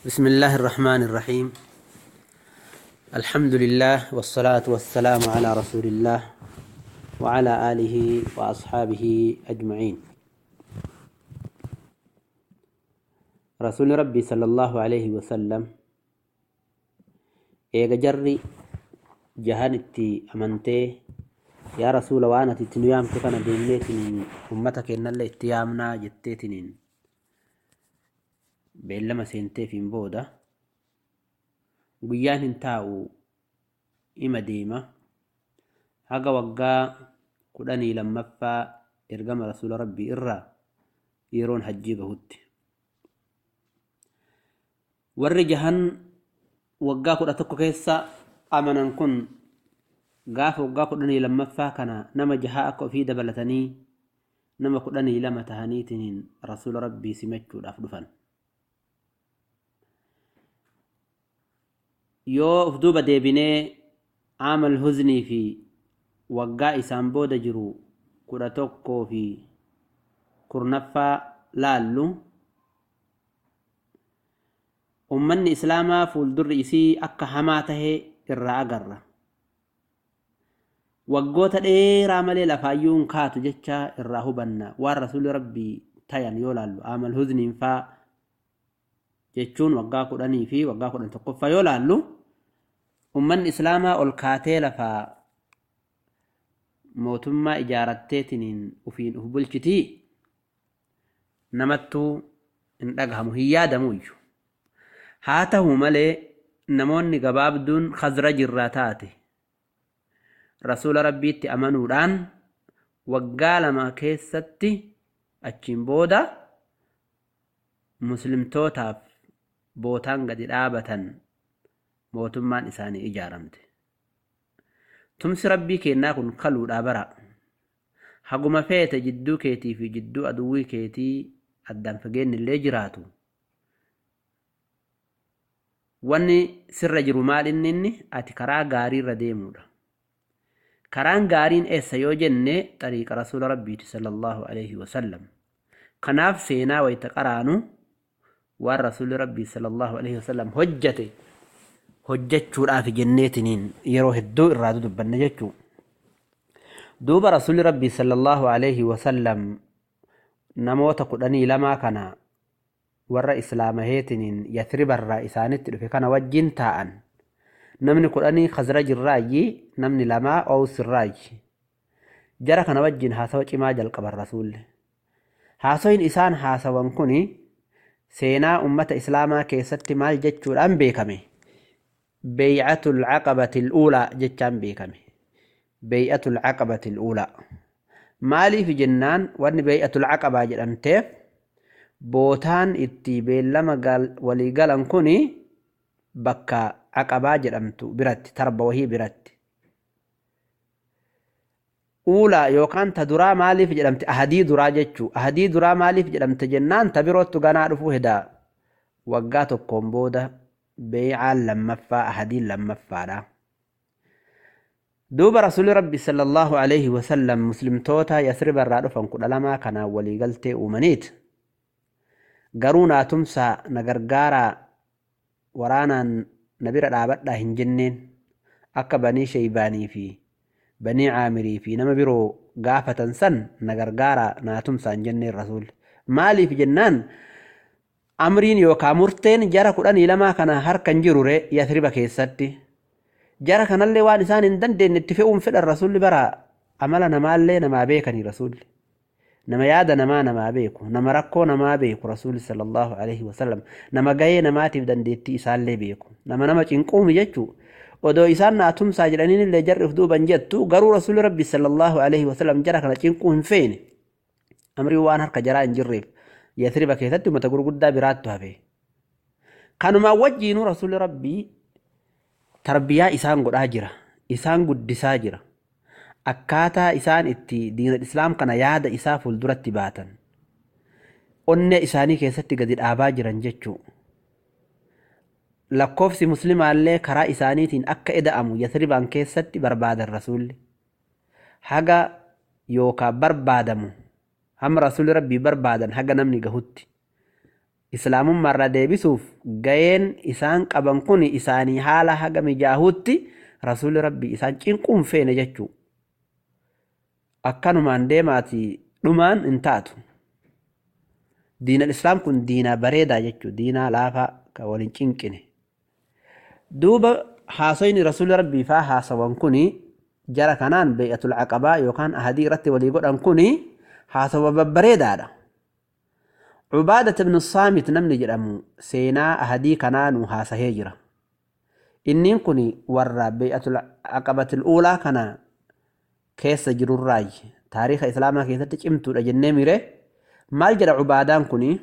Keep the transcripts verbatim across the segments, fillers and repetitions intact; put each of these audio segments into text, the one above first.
بسم الله الرحمن الرحيم. الحمد لله والصلاة والسلام على رسول الله وعلى آله وأصحابه أجمعين. رسول ربي صلى الله عليه وسلم إيجا جري جهانتي أمنتي يا رسول وانا تتنيام كفنا دينيتنين أمتك إن الله اتيامنا جتيتنين بإلما سينتي في مبودة guyyaan hin taa'u ima deema haga waggaa kudhanii lammaffaa ergama rasuula rabbii irraa yeroon hajjii gahutti warri jahan waggaa kudha tokko keessa amanan kun gaafa waggaa kudhanii lammaffaa kana nama jahaa akka ofii dabalatanii nama kudhanii lama tahaniitiin rasuula rabbii simachuudhaaf dhufan. yoo uf duuba deebinee aamal huznii fi waggaa isaan booda jiru kudha tokkoo fi kurnaffaa laallu ummanni islaamaa fuuldurri isii akka hamaa tahee irraa agarra. waggoota dheeraa malee lafaayyuun kaatu jecha irraa hubanna waan rasuulli rabbii tayan yoo laallu aamal huzniin faa jechuun waggaa kudhanii fi waggaa kudhan tokkoffaa yoo laallu ummanni islaamaa ol kaatee lafaa mootummaa ijaaratteetiniin ufiin uf bulchitii namattuu hin dhagahamu hin yaadamuuyyu. haa ta'u malee namoonni gabaabduun khazraj irraa taate rasuula rabbiitti amanuudhaan waggaa lama keessatti achiin booda muslimtootaaf bootaan gadi dhaabatan mootummaan isaanii ijaaramte. tumsi rabbii kennaa kun kaluudhaa bara haguma feete jidduu keetii fi jidduu aduwwii keetii addaan fageenni illee jiraatu wanni sirra jiru maal inni inni ati karaa gaarii irra deemuudha. karaan gaariin eessa yoo jenne xariiqa rasuula rabbiiti sallallahu alaihi wasallam. kanaaf seenaa wayta qaraanu waan rasuulli rabbii sallallahu alaihi wasallam hojjate hojjechuudhaaf jenneetiniin yeroo hedduu irraa dubbanne jechuu. duuba rasuulli rabbii sallallahu alaihi wasallam namoota kudhanii lamaa kana warra islaamaheetiniin yathribarraa isaanitti dhufe kana wajjin taa'an. namni kudhanii khazraj irraayi namni lamaa ows irraayi jara kana wajjin haasawa cimaa jalqaban rasuulli. haasawiin isaan haasawan kuni seenaa ummata islaamaa keessatti maal jechuudhaan beekame bay'atul aqabatil uulaa jechaan beekame. bay'atul aqabatil uulaa maaliif jennaan wanni bay'atul aqabaa jedhamteef bootaan itti beellama walii galan kuni bakka aqabaa jedhamtu biratti tarba wahii biratti. uulaa yookaan ta duraa maaliif jedhamte ahadii duraa jechuu. ahadii duraa maaliif jedhamte jennaan ta birootu ganaa dhufuu hedaa waggaa tokkoon booda bay'aan lammaffaa ahadiin lammaffaadha. duuba rasuulli rabbi sallallahu alaihi wasallam muslimtoota yasriba irraa dhufan kudha lamaa kanaan walii galtee uumaniit garuu naatumsaa na gargaaraa waraanaan na bira dhaabadhaa hin jenneen akka banii sheybaanii fi banii caamirii fi nama biroo gaafatan san na gargaaraa naatumsaan jenneen rasuulli. maaliif jennaan amriin yookaan murteen jara kudhanii lamaa kana harkan jirure yasriba keessatti jara kanallee waan isaan hin dandeenye itti fe'uun fedhan rasuulli bara amala namaallee namaa beekanii rasuulli. nama yaada namaa namaa beeku nama rakkoo namaa beeku rasuulli sallallahu alaihi wasallam nama gahee namaatiif dandeettii isaallee beeku nama nama cinquumi jechuu. odoo isaan naatumsaa jedhaniin illee jarri uf duuban jettu garuu rasuulli rabbi sallallahu alaihi wasallam jara kana cinquu hin feene amrii waan harka jaraa hin jirreef yasriba keessatti ummata gurguddaa biraattu hafe. kanumaan wajjiinuu rasuulli rabbii tarbiyaa isaan godhaa jira isaan guddisaa jira akkaataa isaan itti diinal islaam kana yaada isaa fuulduratti baatan onnee isaanii keessatti gadi dhaabaa jiran jechuu. lakkoofsi muslimaallee karaa isaaniitiin akka eda'amu yasribaan keessatti barbaadan rasuulli haga yookaan barbaadamu hamma rasuulli rabbii barbaadan haga namni gahutti islaamun marra deebisuuf gayeen isaan qaban kun isaanii haala haga mijaahutti rasuuli rabbii isaan cinquun feene jechuu akkanumaan deemaati dhumaan hin taatu diinal islaam kun diinaa bareedaa jechuu diinaa laafaa ka waliin cinqine duuba haasoyni rasuuli rabbii faa haasawan kun jara kanaan bee'atul aqabaa yookaan ahadii irratti walii godhan kun haasawa babbareedaadha عبادة بن الصامت نمني جرمو سينا أهدي كانانو هاسا هجرة إنين كوني ورى بيئة العقبة الأولى كان كيس جرور راي تاريخ إسلاما كيسا تجمتو لجنة ميري مال جرى عبادان كوني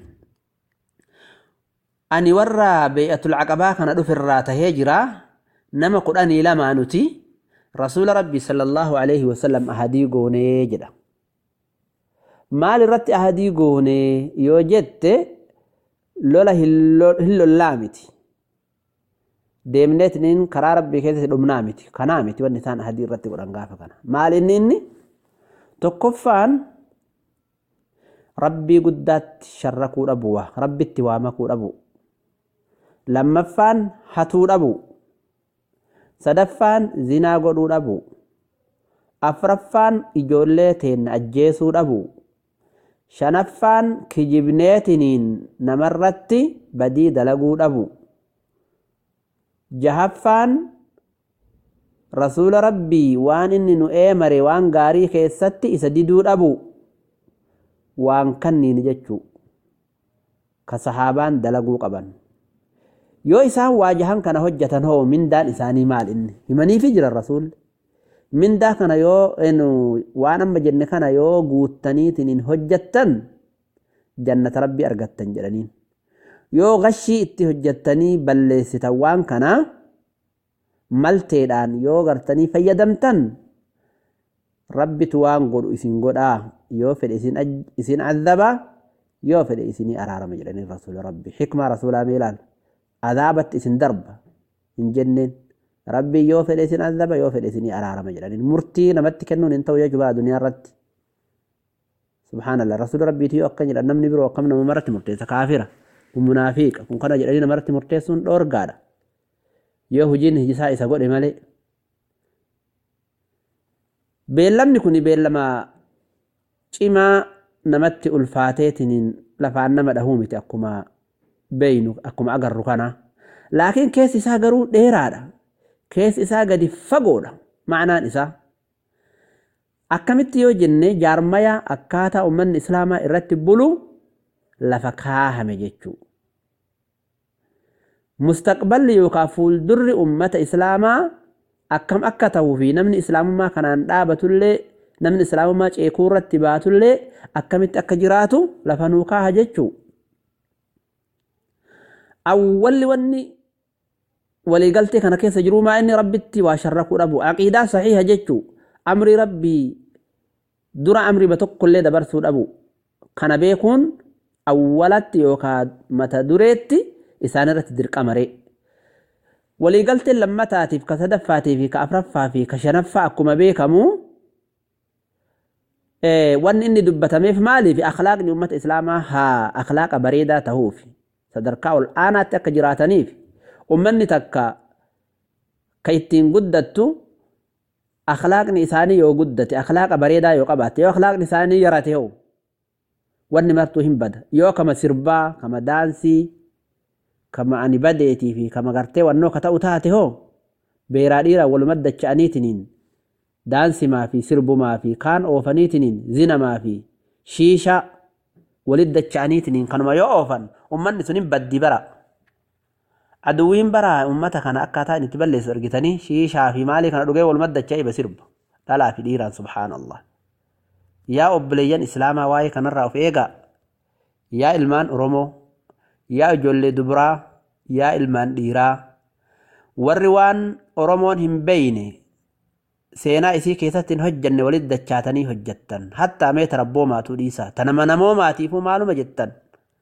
أني ورى بيئة العقبة كان أدو في الراتة هجرة نما قرآني لما نتي رسول ربي صلى الله عليه وسلم أهدي قوني جرى maal irratti ahadii goone yoo jette lola hillollaa miti deemneetiniin karaa rabbii keessatti dhumnaa miti kanaa miti wanni isaan ahadii irratti godhan gaafa kana maal inni inni tokkoffaan rabbii guddaatti sharrakuu dhabu rabbitti waa makuu dhabu lammaffaan hatuu dhabu sadaffaan zinaa godhuu dhabu afraffaan ijoollee teenna ajjeesuu dhabu shanaffaan kijibneetiniin namarratti badii dalaguu dhabu jahaffaan rasuula rabbii waan inni nu eemare waan gaarii keessatti isa diduu dhabu waan kanniin jechuu ka sahaabaan dalaguu qaban yoo isaan waajahan kana hojjatan hoo mindaan isaanii maal inni himaniifi jira rasuulli mindaa kana yoo enu waan amma jenne kana yoo guuttaniitiin hojjattan jannata rabbii argattan jedhaniin yoo gashii itti hojjattanii balleessitan waan kana malteedhaan yoo gartanii fayyadamtan rabbitu waan godhu isin godhaa yoo fedhe isin isin azaba yoo fedhe isinii araarama jedhanii rasuula rabbi hikmaa rasuulaa meelaan azaabatti isin darba hin jenneen rabbi yoo fedhe isin azaba yoo fedhe isinii araarama jedhaniin murtii namatti kennuun hin ta'u jechuudha duniyaa irratti subhaanallah rasuula rabbiitii akka jedhan namni biroo akkam nama marratti murteessa kaafira kun munaafiqa kun kana jedhanii namarratti murteessuun dhoorgaadha yoo hojiin hijisaa isa godhe malee beellamni kun beellama cimaa namatti ulfaateetiin lafaan nama dhahuu miti akkuma beeynu akkuma agarru kana laakiin keessi isaa garuu dheeraadha keessi isaa gadi fagoodha ma'anaan isaa akkamitti yoo jenne jaarmaya akkaataa ummanni islaamaa irratti bulu lafa kaahame jechuu mustaqballi yookaan fuuldurri ummata islaamaa akkam akka ta'uu fi namni islaamummaa kanaan dhaabatullee namni islaamummaa ceekuu irratti baatullee akkamitti akka jiraatu lafa nuu kaaha jechuu awwalli wanni waliigaltee kana keessa jiru maa inni rabbitti waa sharrakuu dhabu aqiidaa sahiha jechuu amri rabbii dura amri batokkollee dabarsuu dhabu kana beekuun awwalatti yookaan mata dureetti isaan irratti dirqamaree waliigalteen lammataatiif ka sadaffaatiif ka afraffaa fi ka shanaffaa akkuma beekamu wanni inni dubbatameef maaliif akhlaaqni ummata islaamaa haa akhlaaqa bareedaa ta'uuf sadarkaa ol aanaatti akka jiraataniif ummanni takka ka ittiin guddattu akhlaaqni isaanii yoo guddate akhlaaqa bareedaa yoo qabaatte yoo akhlaaqni isaanii yarate hoo wanni martuu hin bada yoo kama sirbaa kama daansii kama ani badeetii fi kama gartee wannoo ka ta'u taate hoo beeraa dhiiraa walumat dacha'aniitiniin daansimaa fi sirbumaa fi kaan oofaniitiniin zinamaa fi shiisha walit dacha'aniitiniin kanuma yoo oofan ummanni sun hin baddi bara aduwwiin bara ummata kana akkaataa inni itti balleessu argitanii shiishaa fi maalii kana dhugee walumat dacha'ee basirba dhalaa fi dhiiraan subhaanallah yaa obboleeyyan islaamaa waa'ee kanarraa of eegaa yaa ilmaan oromoo yaa ijoollee dubaraa yaa ilmaan dhiiraa warri waan oromoon hin beeyne seenaa isii keessatti hin hojjanne walit dachaatanii hojjattan hattaa mee tarabboo maatuu dhiisaa tanama namoo maatiifuu maaluma jettan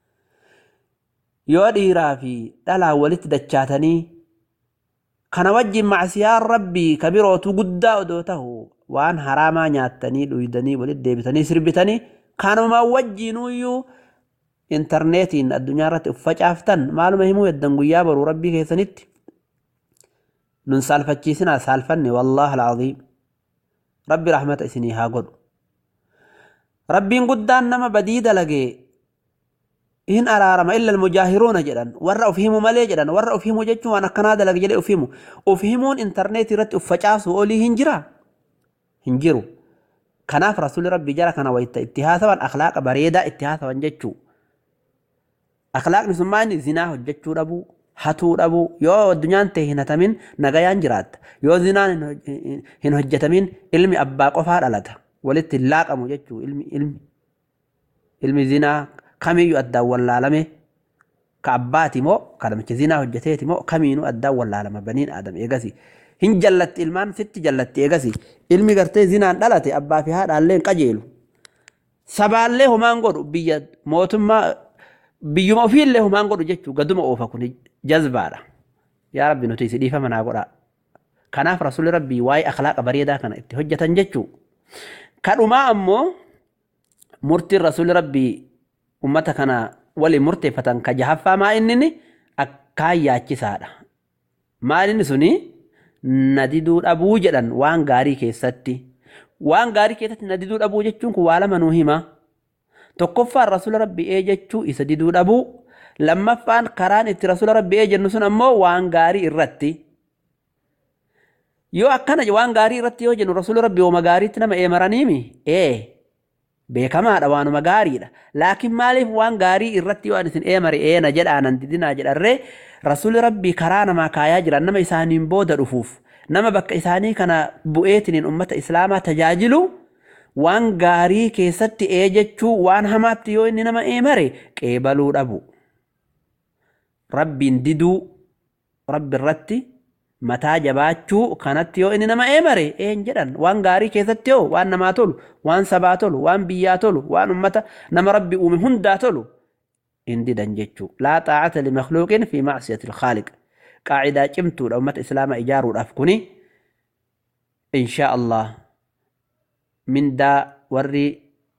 yoo dhiiraa fi dhalaa walitti dachaatanii kana wajjin macsiyaan rabbii kabirootu guddaa odoo tahu waan haraamaa nyaattanii dhuydanii walit deebitanii sirbitanii kanuma wajjiinuyyuu internetiin addunyaa irratti uffacaaftan maaluma himuu eddan guyyaa baruu rabbii keessanitti nun saalfachiisinaa saalfanne wallaahi alcaziim rabbi rahmata isinii haa godhu rabbiin guddaan nama badii dalagee hin araarama illa almujaahiruuna jedhan warra of himu malee jedhan warra of himu jechuun waan akkanaa dalage jedhe of himu of himuun interneetii irratti uffacaasu olii hin jira hin jiru kanaaf rasuuli rabbii jara kana wayta itti haasawan akhlaaqa bareedaa itti haasawan jechuu akhlaaqni sun maani zinaa hojjechuu dhabuu hatuu dhabuu yoo addunyaan ta'e hin hatamin nagayaan jiraatta yoo zinaan hin hojjetamin ilmi abbaa qofaa dhalata walitti hin laaqamu jechuu ilmi ilmi ilmi zinaa kamiyyuu addaan wallaalame ka abbaati moo ka namicha zinaa hojjeteeti moo kamiinuu addaan wallaalama baniin aadam eegasi hin jallatti ilmaan sitti jallatti eegasi ilmi gartee zinaan dhalate abbaa fi haadhaallee hin qajeelu sabaallee homaan godhu biyya mootummaa biyyuma ofiillee homaan godhu jechuu gaduma oofa kun jazbaadha yaa rabbi nuti isi dhiifama naa godhaa kanaaf rasuuli rabbii waa'ee akhlaaqa bareedaa kana itti hojjetan jechuu kadhumaa ammoo murtiin rasuuli rabbii ummata kana waliin murteeffatan ka jahaffaa maa innini akkaan yaachisaadha maal inni suni nadiduu dhabuu jedhan waan gaarii keessatti waan gaarii keessatti nadiduu dhabuu jechuun kun waa lama nuu hima tokkoffaan rasuula rabbii ee jechuu isa diduu dhabuu lammaffaan karaan itti rasuula rabbii ee jennu sun ammoo waan gaarii irratti yoo akkana waan gaarii irratti yoo jennu rasuula rabbii wama gaariitti nama eemaraniimi ee beekamaadha waanuma gaariidha laakiin maaliif waan gaarii irratti yoo isin eemare eena jedhaanan didinaa jedharree rasuuli rabbii karaa namaa kaayaa jiran nama isaaniin booda dhufuuf nama bakka isaanii kana bu'eetiniin ummata islaamaa tajaajilu waan gaarii keessatti ee jechuu waan hamaatti yoo inni nama eemare qeebaluu dhabu rabbiin diduu rabbi irratti mataa jabaachuu kanatti yoo inni nama eemare een jedhan waan gaarii keessatti yoo waan namaa tolu waan sabaa tolu waan biyyaa tolu waan ummata nama rabbi uume hundaa tolu in didan jechuu laa xaa'ata limakhluuqin fi macsiyati alkhaaliq qaacidaa cimtuudha ummata islaamaa ijaaruudhaaf kuni inshaa allah mindaa warri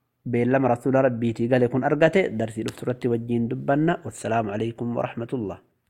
beellama rasuula rabbiitii gale kun argate darsii dhufturratti wajjiin dubbanna wassalaamu alaykum warahmatullah